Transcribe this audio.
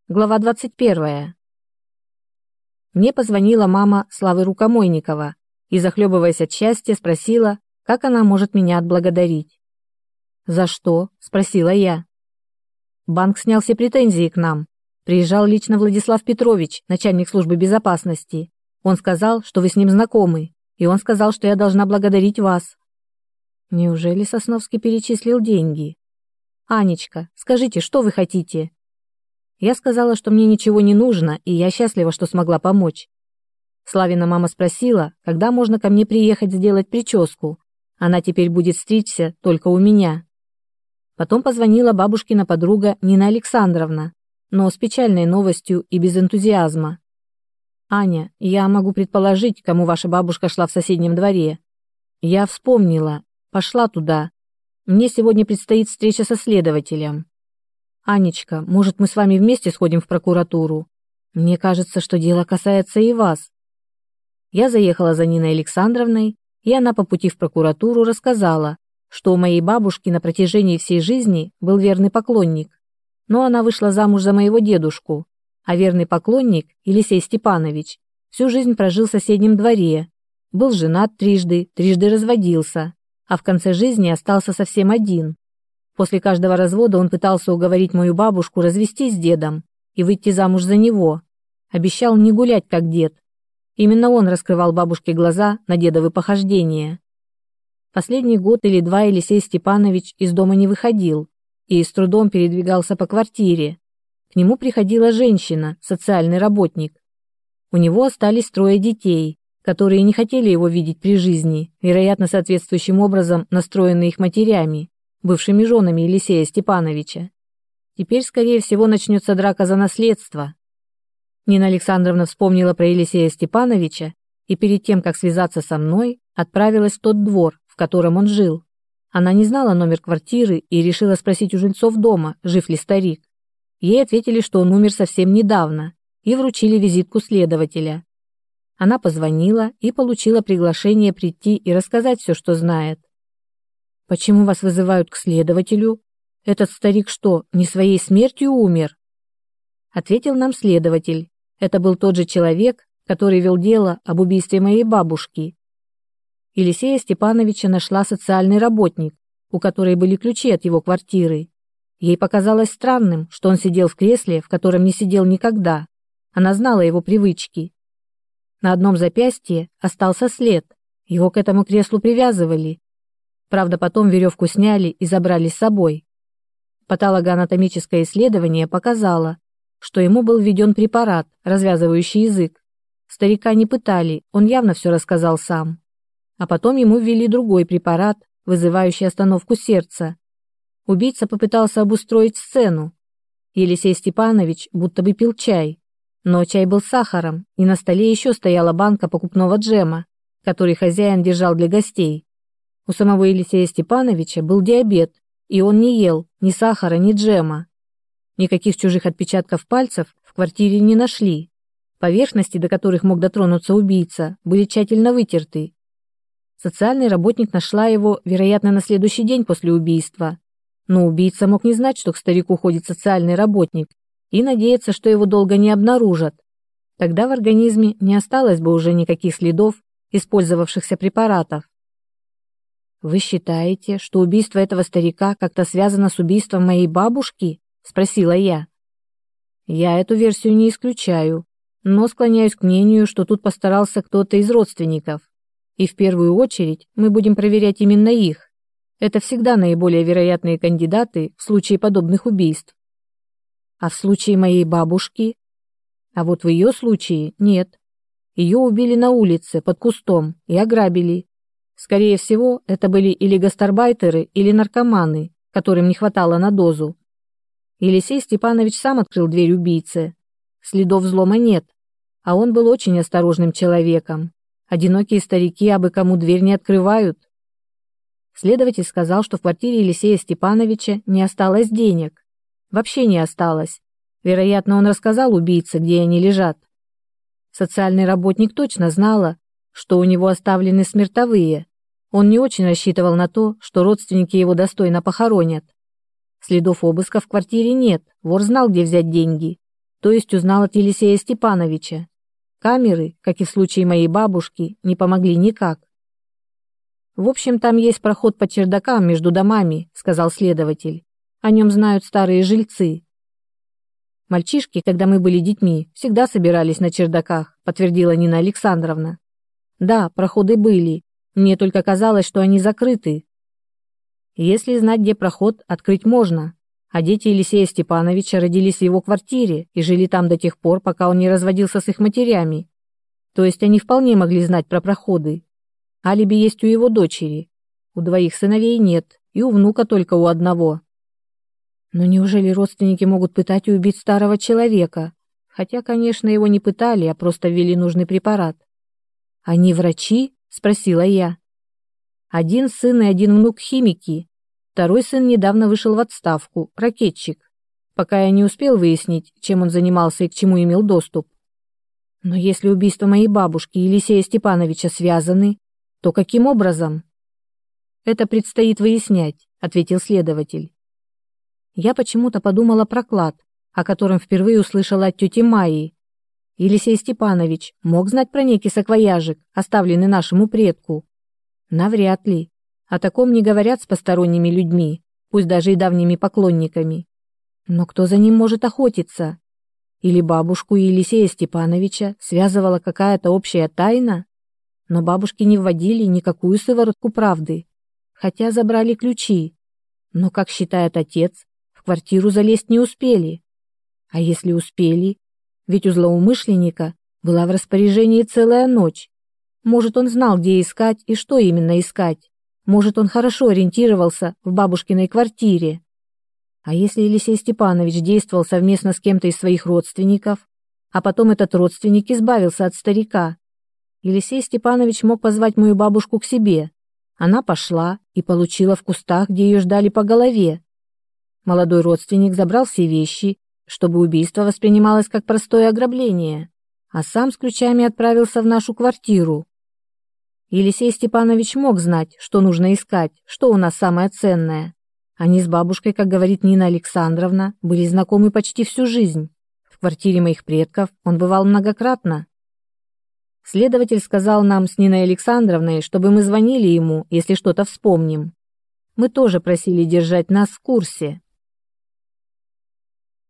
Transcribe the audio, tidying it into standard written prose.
Глава 21. Мне позвонила мама Славы Рукомойникова и, захлебываясь от счастья, спросила, как она может меня отблагодарить. «За что?» – спросила я. «Банк снял все претензии к нам. Приезжал лично Владислав Петрович, начальник службы безопасности. Он сказал, что вы с ним знакомы, и он сказал, что я должна благодарить вас». Неужели Сосновский перечислил деньги? «Анечка, скажите, что вы хотите?» Я сказала, что мне ничего не нужно, и я счастлива, что смогла помочь. Славина мама спросила, когда можно ко мне приехать сделать прическу. Она теперь будет стричься только у меня. Потом позвонила бабушкина подруга Нина Александровна, но с печальной новостью и без энтузиазма. «Аня, я могу предположить, кому ваша бабушка шла в соседнем дворе. Я вспомнила, пошла туда. Мне сегодня предстоит встреча со следователем. Анечка, может, мы с вами вместе сходим в прокуратуру? Мне кажется, что дело касается и вас». Я заехала за Ниной Александровной, и она по пути в прокуратуру рассказала, что у моей бабушки на протяжении всей жизни был верный поклонник. Но она вышла замуж за моего дедушку, а верный поклонник, Елисей Степанович, всю жизнь прожил в соседнем дворе, был женат трижды разводился, а в конце жизни остался совсем один. После каждого развода он пытался уговорить мою бабушку развестись с дедом и выйти замуж за него. Обещал не гулять, как дед. Именно он раскрывал бабушке глаза на дедовы похождения. Последний год или два Елисей Степанович из дома не выходил и с трудом передвигался по квартире. К нему приходила женщина, социальный работник. У него остались 3 детей, которые не хотели его видеть при жизни, вероятно, соответствующим образом настроенные их матерями, бывшими женами Елисея Степановича. Теперь, скорее всего, начнется драка за наследство. Нина Александровна вспомнила про Елисея Степановича и перед тем, как связаться со мной, отправилась в тот двор, в котором он жил. Она не знала номер квартиры и решила спросить у жильцов дома, жив ли старик. Ей ответили, что он умер совсем недавно, и вручили визитку следователя. Она позвонила и получила приглашение прийти и рассказать все, что знает. «Почему вас вызывают к следователю? Этот старик что, не своей смертью умер?» Ответил нам следователь. Это был тот же человек, который вел дело об убийстве моей бабушки. Елисея Степановича нашла социальный работник, у которой были ключи от его квартиры. Ей показалось странным, что он сидел в кресле, в котором не сидел никогда. Она знала его привычки. На одном запястье остался след. Его к этому креслу привязывали. Правда, потом веревку сняли и забрали с собой. Патологоанатомическое исследование показало, что ему был введен препарат, развязывающий язык. Старика не пытали, он явно все рассказал сам. А потом ему ввели другой препарат, вызывающий остановку сердца. Убийца попытался обустроить сцену. Елисей Степанович будто бы пил чай, но чай был с сахаром, и на столе еще стояла банка покупного джема, который хозяин держал для гостей. У самого Елисея Степановича был диабет, и он не ел ни сахара, ни джема. Никаких чужих отпечатков пальцев в квартире не нашли. Поверхности, до которых мог дотронуться убийца, были тщательно вытерты. Социальный работник нашла его, вероятно, на следующий день после убийства. Но убийца мог не знать, что к старику ходит социальный работник, и надеяться, что его долго не обнаружат. Тогда в организме не осталось бы уже никаких следов использовавшихся препаратов. «Вы считаете, что убийство этого старика как-то связано с убийством моей бабушки?» – спросила я. «Я эту версию не исключаю, но склоняюсь к мнению, что тут постарался кто-то из родственников. И в первую очередь мы будем проверять именно их. Это всегда наиболее вероятные кандидаты в случае подобных убийств. А в случае моей бабушки? А вот в ее случае нет. Ее убили на улице, под кустом, и ограбили. Скорее всего, это были или гастарбайтеры, или наркоманы, которым не хватало на дозу. Елисей Степанович сам открыл дверь убийце. Следов взлома нет, а он был очень осторожным человеком. Одинокие старики абы кому дверь не открывают. Следователь сказал, что в квартире Елисея Степановича не осталось денег. Вообще не осталось. Вероятно, он рассказал убийце, где они лежат. Социальный работник точно знала, что у него оставлены смертовые. Он не очень рассчитывал на то, что родственники его достойно похоронят. Следов обыска в квартире нет, вор знал, где взять деньги. то есть узнал от Елисея Степановича. Камеры, как и в случае моей бабушки, не помогли никак. «В общем, там есть проход по чердакам между домами», — сказал следователь. «О нем знают старые жильцы». «Мальчишки, когда мы были детьми, всегда собирались на чердаках», — подтвердила Нина Александровна. «Да, проходы были. Мне только казалось, что они закрыты. Если знать, где проход, открыть можно. А дети Елисея Степановича родились в его квартире и жили там до тех пор, пока он не разводился с их матерями. То есть они вполне могли знать про проходы. Алиби есть у его дочери. У двоих сыновей нет, и у внука только у одного». Но неужели родственники могут пытать и убить старого человека? Хотя, конечно, его не пытали, а просто ввели нужный препарат. «Они врачи?» – спросила я. «Один сын и один внук химики. Второй сын недавно вышел в отставку, ракетчик. Пока я не успел выяснить, чем он занимался и к чему имел доступ. Но если убийства моей бабушки и Елисея Степановича связаны, то каким образом?» «Это предстоит выяснять», – ответил следователь. Я почему-то подумала про клад, о котором впервые услышала от тети Майи. Елисей Степанович мог знать про некий саквояжик, оставленный нашему предку? Навряд ли. О таком не говорят с посторонними людьми, пусть даже и давними поклонниками. Но кто за ним может охотиться? Или бабушку и Елисея Степановича связывала какая-то общая тайна? Но бабушки не вводили никакую сыворотку правды, хотя забрали ключи. Но, как считает отец, в квартиру залезть не успели. А если успели? Ведь у злоумышленника была в распоряжении целая ночь. Может, он знал, где искать и что именно искать. Может, он хорошо ориентировался в бабушкиной квартире. А если Елисей Степанович действовал совместно с кем-то из своих родственников, а потом этот родственник избавился от старика? Елисей Степанович мог позвать мою бабушку к себе. Она пошла и получила в кустах, где ее ждали, по голове. Молодой родственник забрал все вещи, чтобы убийство воспринималось как простое ограбление, а сам с ключами отправился в нашу квартиру. Елисей Степанович мог знать, что нужно искать, что у нас самое ценное. Они с бабушкой, как говорит Нина Александровна, были знакомы почти всю жизнь. В квартире моих предков он бывал многократно. Следователь сказал нам с Ниной Александровной, чтобы мы звонили ему, если что-то вспомним. Мы тоже просили держать нас в курсе.